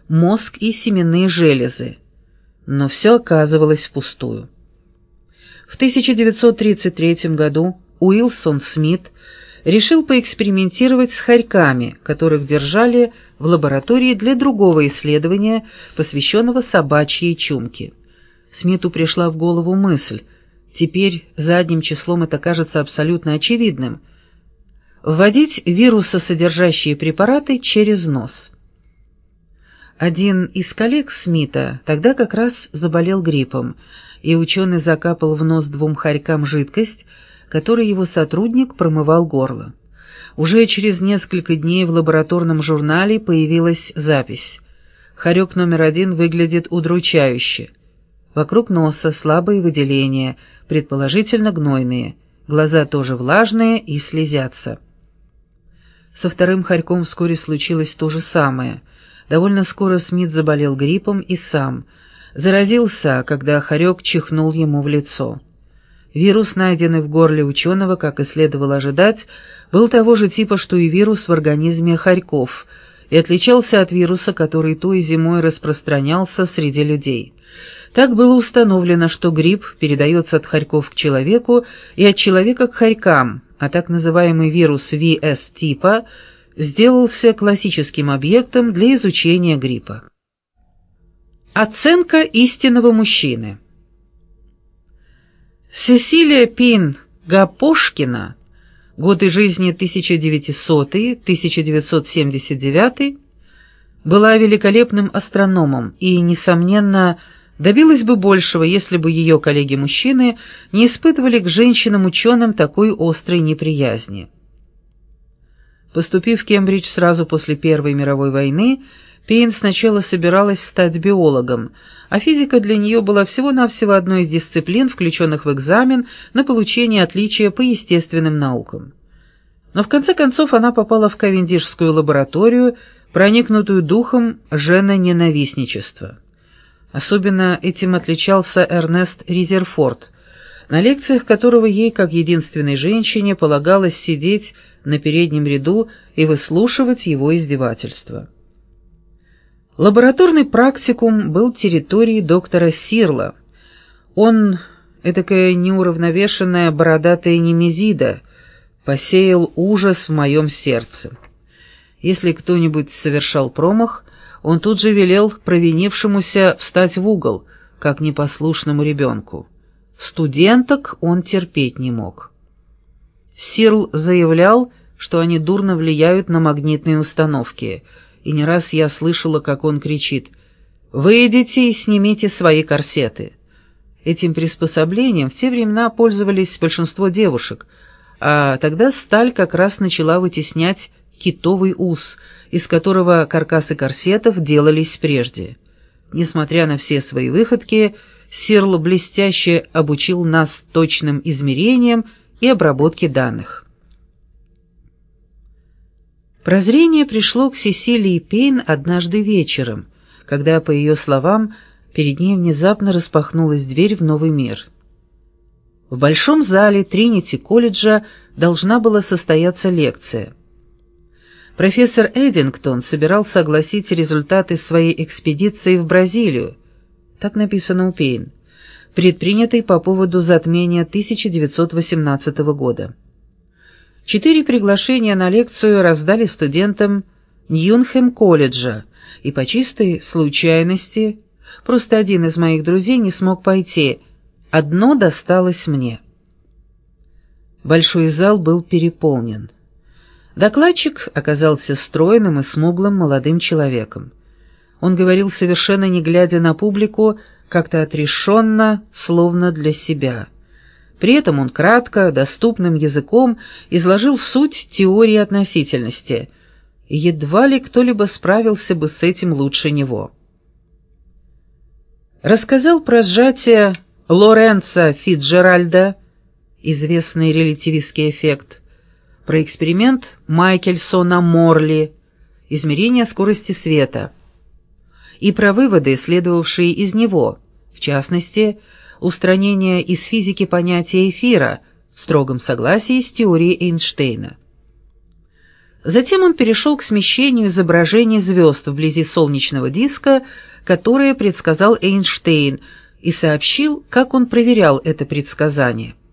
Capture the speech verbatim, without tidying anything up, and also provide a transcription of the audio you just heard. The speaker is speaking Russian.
мозг и семенные железы. Но все оказывалось впустую. В тысяча девятьсот тридцать третьем году Уилсон Смит решил поэкспериментировать с хорьками, которых держали в лаборатории для другого исследования, посвященного собачьей чумке. Смиту пришла в голову мысль, теперь задним числом это кажется абсолютно очевидным, вводить вирусосодержащие препараты через нос. Один из коллег Смита тогда как раз заболел гриппом, и ученый закапал в нос двум хорькам жидкость, которой его сотрудник промывал горло. Уже через несколько дней в лабораторном журнале появилась запись. Хорек номер один выглядит удручающе. Вокруг носа слабые выделения, предположительно гнойные, глаза тоже влажные и слезятся. Со вторым хорьком вскоре случилось то же самое. Довольно скоро Смит заболел гриппом и сам. Заразился, когда хорек чихнул ему в лицо. Вирус, найденный в горле ученого, как и следовало ожидать, был того же типа, что и вирус в организме хорьков, и отличался от вируса, который той зимой распространялся среди людей. Так было установлено, что грипп передается от хорьков к человеку и от человека к хорькам, а так называемый вирус ви эс-типа сделался классическим объектом для изучения гриппа. Оценка истинного мужчины. Сесилия Пин-Гапошкина, годы жизни тысяча девятисотый — тысяча девятьсот семьдесят девятый, была великолепным астрономом и, несомненно, добилась бы большего, если бы ее коллеги-мужчины не испытывали к женщинам-ученым такой острой неприязни. Поступив в Кембридж сразу после Первой мировой войны, Пейн сначала собиралась стать биологом, а физика для нее была всего-навсего одной из дисциплин, включенных в экзамен на получение отличия по естественным наукам. Но в конце концов она попала в Кавендишскую лабораторию, проникнутую духом женоненавистничества. Особенно этим отличался Эрнест Резерфорд, на лекциях которого ей, как единственной женщине, полагалось сидеть на переднем ряду и выслушивать его издевательства. Лабораторный практикум был территорией доктора Сирла. Он, этакая неуравновешенная бородатая немезида, посеял ужас в моем сердце. Если кто-нибудь совершал промах, он тут же велел провинившемуся встать в угол, как непослушному ребенку. Студенток он терпеть не мог. Сирл заявлял, что они дурно влияют на магнитные установки, и не раз я слышала, как он кричит: «Выйдите и снимите свои корсеты». Этим приспособлением в те времена пользовались большинство девушек, а тогда сталь как раз начала вытеснять китовый ус, из которого каркасы корсетов делались прежде. Несмотря на все свои выходки, Сирл блестяще обучил нас точным измерениям и обработке данных. Прозрение пришло к Сесилии Пейн однажды вечером, когда, по ее словам, перед ней внезапно распахнулась дверь в новый мир. В большом зале Тринити-колледжа должна была состояться лекция. Профессор Эдингтон собирался огласить результаты своей экспедиции в Бразилию, так написано у Пейн, предпринятой по поводу затмения тысяча девятьсот восемнадцатого года. Четыре приглашения на лекцию раздали студентам Ньюнхэм-колледжа, и по чистой случайности просто один из моих друзей не смог пойти, одно досталось мне. Большой зал был переполнен. Докладчик оказался стройным и смуглым молодым человеком. Он говорил, совершенно не глядя на публику, как-то отрешенно, словно для себя. При этом он кратко, доступным языком изложил суть теории относительности. Едва ли кто-либо справился бы с этим лучше него. Рассказал про сжатие Лоренца Фицджеральда, известный релятивистский эффект, про эксперимент Майкельсона-Морли, измерение скорости света, и про выводы, следовавшие из него, в частности, устранение из физики понятия эфира в строгом согласии с теорией Эйнштейна. Затем он перешел к смещению изображений звезд вблизи солнечного диска, которое предсказал Эйнштейн, и сообщил, как он проверял это предсказание.